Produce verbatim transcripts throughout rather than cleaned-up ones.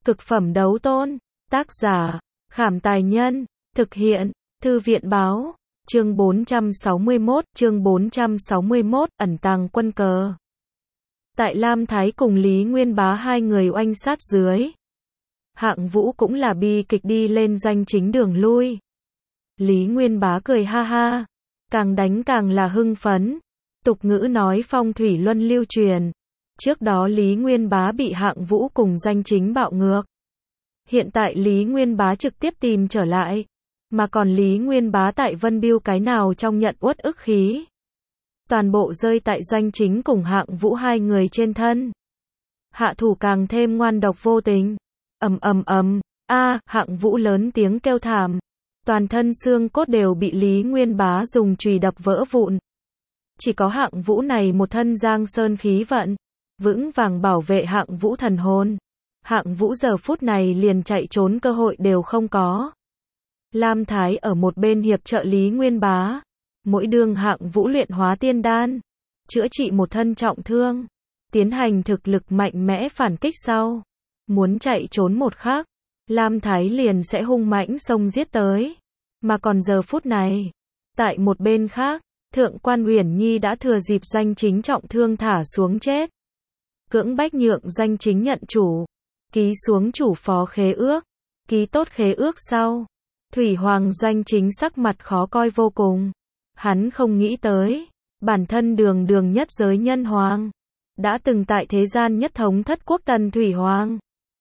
Cực phẩm đấu tôn. Tác giả, Khảm Tài Nhân. Thực hiện, Thư viện Báo. Chương bốn trăm sáu mươi mốt, chương bốn trăm sáu mươi mốt, ẩn tàng quân cờ. Tại Lam Thái cùng Lý Nguyên Bá hai người oanh sát dưới. Hạng Vũ cũng là bi kịch đi lên doanh chính đường lui. Lý Nguyên Bá cười ha ha, càng đánh càng là hưng phấn. Tục ngữ nói phong thủy luân lưu truyền. Trước đó Lý Nguyên Bá bị Hạng Vũ cùng doanh chính bạo ngược. Hiện tại Lý Nguyên Bá trực tiếp tìm trở lại. Mà còn Lý Nguyên Bá tại Vân Biêu cái nào trong nhận uất ức khí. Toàn bộ rơi tại doanh chính cùng Hạng Vũ hai người trên thân. Hạ thủ càng thêm ngoan độc vô tình. Ầm ầm ầm, a, Hạng Vũ lớn tiếng kêu thảm. Toàn thân xương cốt đều bị Lý Nguyên Bá dùng chùy đập vỡ vụn. Chỉ có Hạng Vũ này một thân giang sơn khí vận, vững vàng bảo vệ Hạng Vũ thần hồn. Hạng Vũ giờ phút này liền chạy trốn cơ hội đều không có. Lam Thái ở một bên hiệp trợ Lý Nguyên Bá. Mỗi đương Hạng Vũ luyện hóa tiên đan, chữa trị một thân trọng thương, tiến hành thực lực mạnh mẽ phản kích sau. Muốn chạy trốn một khắc, Lam Thái liền sẽ hung mãnh xông giết tới. Mà còn giờ phút này, tại một bên khác, Thượng quan Uyển Nhi đã thừa dịp doanh chính trọng thương thả xuống chết. Cưỡng bách nhượng doanh chính nhận chủ, ký xuống chủ phó khế ước, ký tốt khế ước sau. Thủy Hoàng doanh chính sắc mặt khó coi vô cùng. Hắn không nghĩ tới, bản thân đường đường nhất giới nhân hoàng, đã từng tại thế gian nhất thống thất quốc Tần Thủy Hoàng.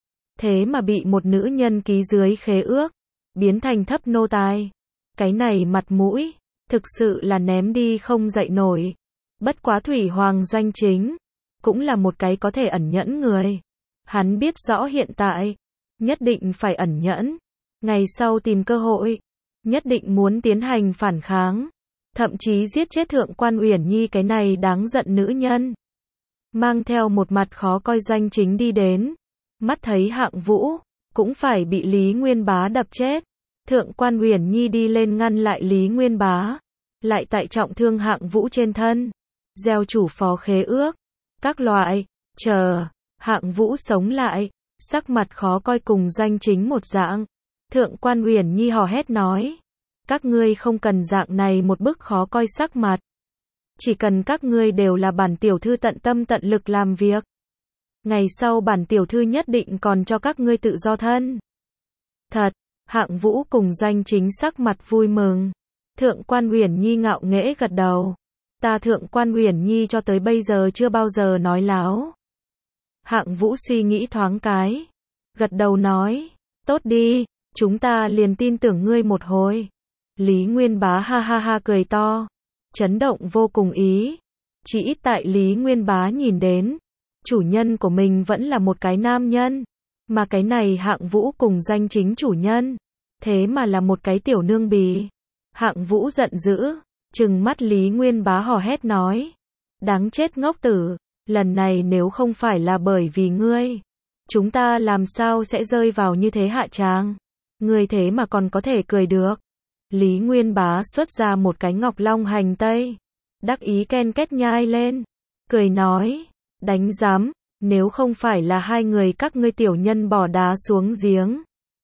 Thế mà bị một nữ nhân ký dưới khế ước, biến thành thấp nô tài. Cái này mặt mũi, thực sự là ném đi không dậy nổi. Bất quá Thủy Hoàng doanh chính, cũng là một cái có thể ẩn nhẫn người. Hắn biết rõ hiện tại, nhất định phải ẩn nhẫn. Ngày sau tìm cơ hội, nhất định muốn tiến hành phản kháng. Thậm chí giết chết Thượng quan Uyển Nhi cái này đáng giận nữ nhân. Mang theo một mặt khó coi doanh chính đi đến. Mắt thấy Hạng Vũ, cũng phải bị Lý Nguyên Bá đập chết. Thượng quan Uyển Nhi đi lên ngăn lại Lý Nguyên Bá. Lại tại trọng thương Hạng Vũ trên thân. Gieo chủ phó khế ước. Các loại, chờ, Hạng Vũ sống lại. Sắc mặt khó coi cùng doanh chính một dạng. Thượng quan Uyển Nhi hò hét nói. Các ngươi không cần dạng này một bức khó coi sắc mặt. Chỉ cần các ngươi đều là bản tiểu thư tận tâm tận lực làm việc. Ngày sau bản tiểu thư nhất định còn cho các ngươi tự do thân. Thật, Hạng Vũ cùng doanh chính sắc mặt vui mừng. Thượng quan Uyển Nhi ngạo nghễ gật đầu. Ta Thượng quan Uyển Nhi cho tới bây giờ chưa bao giờ nói láo. Hạng Vũ suy nghĩ thoáng cái. Gật đầu nói. Tốt đi, chúng ta liền tin tưởng ngươi một hồi. Lý Nguyên Bá ha ha ha cười to. Chấn động vô cùng ý. Chỉ ít tại Lý Nguyên Bá nhìn đến. Chủ nhân của mình vẫn là một cái nam nhân. Mà cái này Hạng Vũ cùng doanh chính chủ nhân. Thế mà là một cái tiểu nương bì. Hạng Vũ giận dữ. Trừng mắt Lý Nguyên Bá hò hét nói. Đáng chết ngốc tử. Lần này nếu không phải là bởi vì ngươi, chúng ta làm sao sẽ rơi vào như thế hạ tràng. Ngươi thế mà còn có thể cười được. Lý Nguyên Bá xuất ra một cái ngọc long hành tây. Đắc ý ken két nhai lên. Cười nói. Đánh giám, nếu không phải là hai người các ngươi tiểu nhân bỏ đá xuống giếng.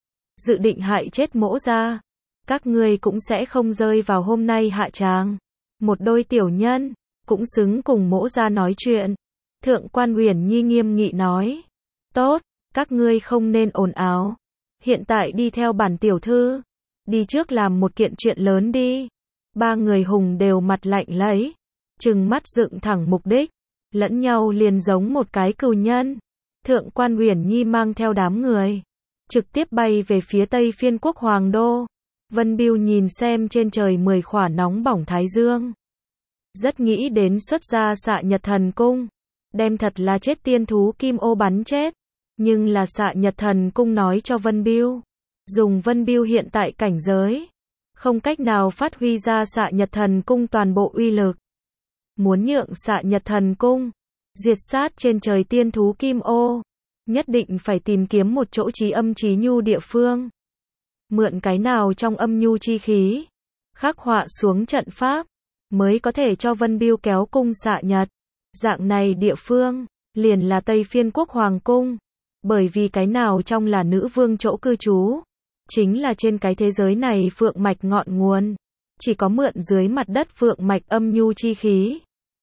Dự định hại chết Mỗ gia. Các ngươi cũng sẽ không rơi vào hôm nay hạ tràng. Một đôi tiểu nhân, cũng xứng cùng Mỗ gia nói chuyện. Thượng quan Uyển Nhi nghiêm nghị nói. Tốt, các ngươi không nên ồn ào. Hiện tại đi theo bản tiểu thư. Đi trước làm một kiện chuyện lớn đi. Ba người hùng đều mặt lạnh lấy. Trừng mắt dựng thẳng mục đích. Lẫn nhau liền giống một cái cừu nhân. Thượng quan Uyển Nhi mang theo đám người. Trực tiếp bay về phía Tây Phiên quốc Hoàng Đô. Vân Biêu nhìn xem trên trời mười khỏa nóng bỏng thái dương. Rất nghĩ đến xuất ra Xạ Nhật Thần Cung. Đem thật là chết tiên thú kim ô bắn chết. Nhưng là Xạ Nhật Thần Cung nói cho Vân Biêu. Dùng Vân Biêu hiện tại cảnh giới. Không cách nào phát huy ra Xạ Nhật Thần Cung toàn bộ uy lực. Muốn nhượng Xạ Nhật Thần Cung. Diệt sát trên trời tiên thú kim ô. Nhất định phải tìm kiếm một chỗ trí âm trí nhu địa phương. Mượn cái nào trong âm nhu chi khí. Khắc họa xuống trận pháp. Mới có thể cho Vân Biêu kéo cung Xạ Nhật. Dạng này địa phương, liền là Tây Phiên quốc Hoàng Cung. Bởi vì cái nào trong là nữ vương chỗ cư trú, chính là trên cái thế giới này phượng mạch ngọn nguồn, chỉ có mượn dưới mặt đất phượng mạch âm nhu chi khí.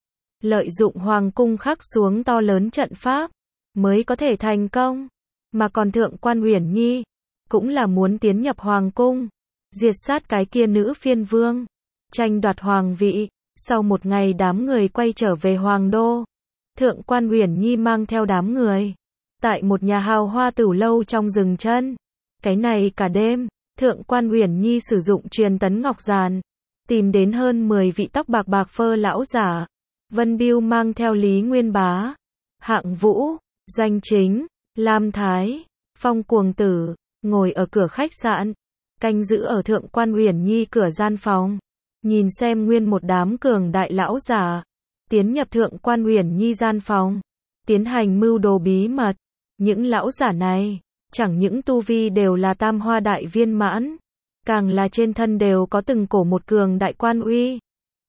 Lợi dụng hoàng cung khắc xuống to lớn trận pháp, mới có thể thành công. Mà còn Thượng Quan Uyển Nhi, cũng là muốn tiến nhập hoàng cung, diệt sát cái kia nữ phiên vương, tranh đoạt hoàng vị. Sau một ngày đám người quay trở về hoàng đô, Thượng Quan Uyển Nhi mang theo đám người, tại một nhà hào hoa tửu lâu trong rừng chân. Cái này cả đêm, Thượng Quan Uyển Nhi sử dụng truyền tấn ngọc giàn, tìm đến hơn mười vị tóc bạc bạc phơ lão giả. Vân Biêu mang theo Lý Nguyên Bá, Hạng Vũ, Doanh Chính, Lam Thái, Phong Cuồng Tử, ngồi ở cửa khách sạn, canh giữ ở Thượng Quan Uyển Nhi cửa gian phòng, nhìn xem nguyên một đám cường đại lão giả tiến nhập Thượng Quan Uyển Nhi gian phòng, tiến hành mưu đồ bí mật. Những lão giả này, chẳng những tu vi đều là tam hoa đại viên mãn, càng là trên thân đều có từng cổ một cường đại quan uy.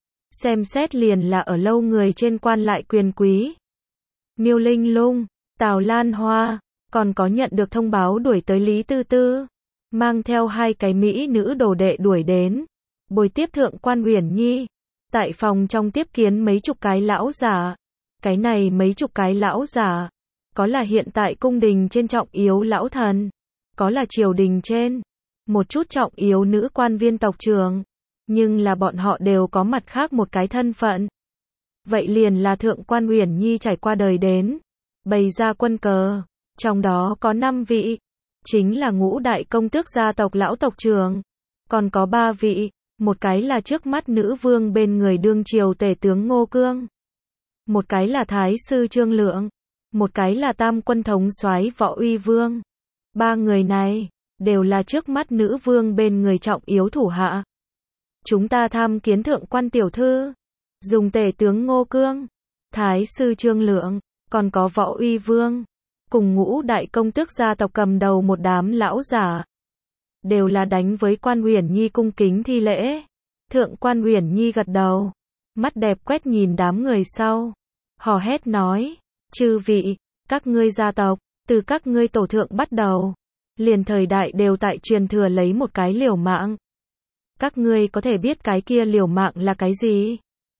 Xem xét liền là ở lâu người trên quan lại quyền quý. Miêu Linh Lung, Tào Lan Hoa, còn có nhận được thông báo đuổi tới Lý Tư Tư, mang theo hai cái mỹ nữ đồ đệ đuổi đến, bồi tiếp Thượng Quan Uyển Nhi. Tại phòng trong tiếp kiến mấy chục cái lão giả. Cái này mấy chục cái lão giả, có là hiện tại cung đình trên trọng yếu lão thần, có là triều đình trên một chút trọng yếu nữ quan viên tộc trưởng, nhưng là bọn họ đều có mặt khác một cái thân phận. Vậy liền là Thượng Quan Uyển Nhi trải qua đời đến, bày ra quân cờ, trong đó có năm vị, chính là ngũ đại công tước gia tộc lão tộc trưởng, còn có ba vị, một cái là trước mắt nữ vương bên người đương triều tể tướng Ngô Cương, một cái là thái sư Trương Lượng, một cái là tam quân thống soái Võ Uy Vương. Ba người này đều là trước mắt nữ vương bên người trọng yếu thủ hạ. Chúng ta tham kiến Thượng Quan tiểu thư, dùng tể tướng Ngô Cương, thái sư Trương Lượng, còn có Võ Uy Vương, cùng ngũ đại công tước gia tộc cầm đầu một đám lão giả, đều là đánh với Quan Uyển Nhi cung kính thi lễ. Thượng Quan Uyển Nhi gật đầu, mắt đẹp quét nhìn đám người sau, hò hét nói: "Chư vị, các ngươi gia tộc, từ các ngươi tổ thượng bắt đầu, liền thời đại đều tại truyền thừa lấy một cái liều mạng. Các ngươi có thể biết cái kia liều mạng là cái gì?"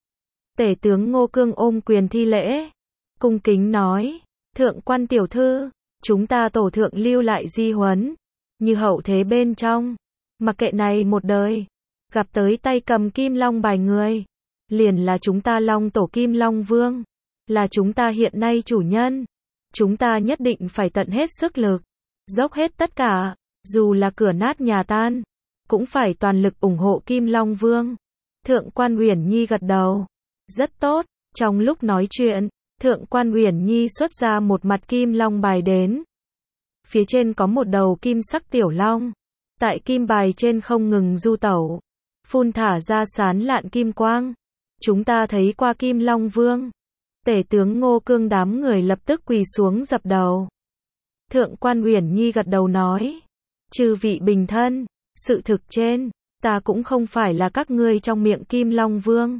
Tể tướng Ngô Cương ôm quyền thi lễ, cung kính nói: "Thượng Quan tiểu thư, chúng ta tổ thượng lưu lại di huấn, như hậu thế bên trong, mặc kệ này một đời, gặp tới tay cầm kim long bài người, liền là chúng ta Long tổ Kim Long Vương, là chúng ta hiện nay chủ nhân. Chúng ta nhất định phải tận hết sức lực, dốc hết tất cả, dù là cửa nát nhà tan, cũng phải toàn lực ủng hộ Kim Long Vương." Thượng Quan Uyển Nhi gật đầu, rất tốt. Trong lúc nói chuyện, Thượng Quan Uyển Nhi xuất ra một mặt kim long bài đến. Phía trên có một đầu kim sắc tiểu long, tại kim bài trên không ngừng du tẩu, phun thả ra sán lạn kim quang. "Chúng ta thấy qua Kim Long Vương." Tể tướng Ngô Cương đám người lập tức quỳ xuống dập đầu. Thượng Quan Uyển Nhi gật đầu nói: "Chư vị bình thân, sự thực trên, ta cũng không phải là các ngươi trong miệng Kim Long Vương,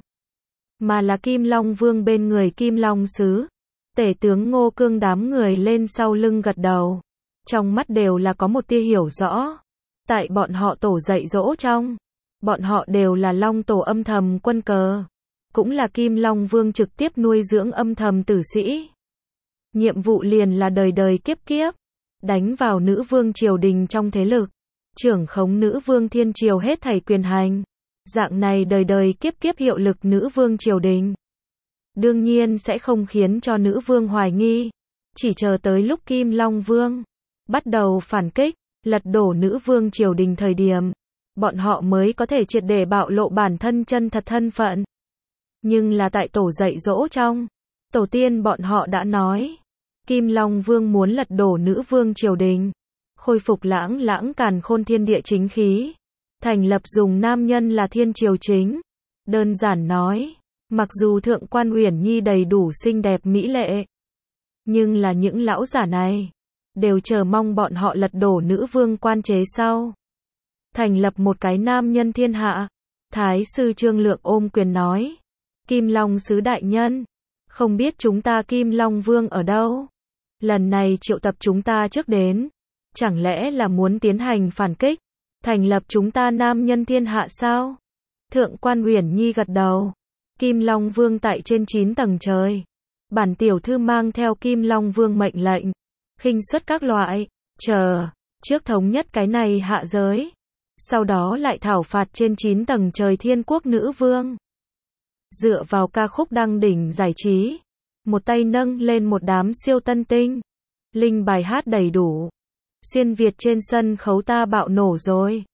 mà là Kim Long Vương bên người Kim Long Sứ." Tể tướng Ngô Cương đám người lên sau lưng gật đầu, trong mắt đều là có một tia hiểu rõ. Tại bọn họ tổ dạy dỗ trong, bọn họ đều là Long tổ âm thầm quân cờ, cũng là Kim Long Vương trực tiếp nuôi dưỡng âm thầm tử sĩ. Nhiệm vụ liền là đời đời kiếp kiếp, đánh vào nữ vương triều đình trong thế lực, trưởng khống nữ vương thiên triều hết thảy quyền hành. Dạng này đời đời kiếp kiếp hiệu lực nữ vương triều đình, đương nhiên sẽ không khiến cho nữ vương hoài nghi. Chỉ chờ tới lúc Kim Long Vương bắt đầu phản kích, lật đổ nữ vương triều đình thời điểm, bọn họ mới có thể triệt để bạo lộ bản thân chân thật thân phận. Nhưng là tại tổ dạy dỗ trong, tổ tiên bọn họ đã nói, Kim Long Vương muốn lật đổ nữ vương triều đình, khôi phục lãng lãng càn khôn thiên địa chính khí, thành lập dùng nam nhân là thiên triều chính. Đơn giản nói, mặc dù Thượng Quan Uyển Nhi đầy đủ xinh đẹp mỹ lệ, nhưng là những lão giả này đều chờ mong bọn họ lật đổ nữ vương quan chế sau, thành lập một cái nam nhân thiên hạ. Thái sư Trương Lượng ôm quyền nói: "Kim Long sứ đại nhân, không biết chúng ta Kim Long Vương ở đâu?" Lần này triệu tập chúng ta trước đến, chẳng lẽ là muốn tiến hành phản kích, thành lập chúng ta nam nhân thiên hạ sao? Thượng quan Uyển Nhi gật đầu. Kim Long Vương tại trên chín tầng trời. Bản tiểu thư mang theo Kim Long Vương mệnh lệnh, khinh suất các loại, chờ, trước thống nhất cái này hạ giới, sau đó lại thảo phạt trên chín tầng trời Thiên Quốc nữ vương. Dựa vào ca khúc đăng đỉnh giải trí, một tay nâng lên một đám siêu tân tinh, linh bài hát đầy đủ. Xuyên Việt trên sân khấu ta bạo nổ rồi.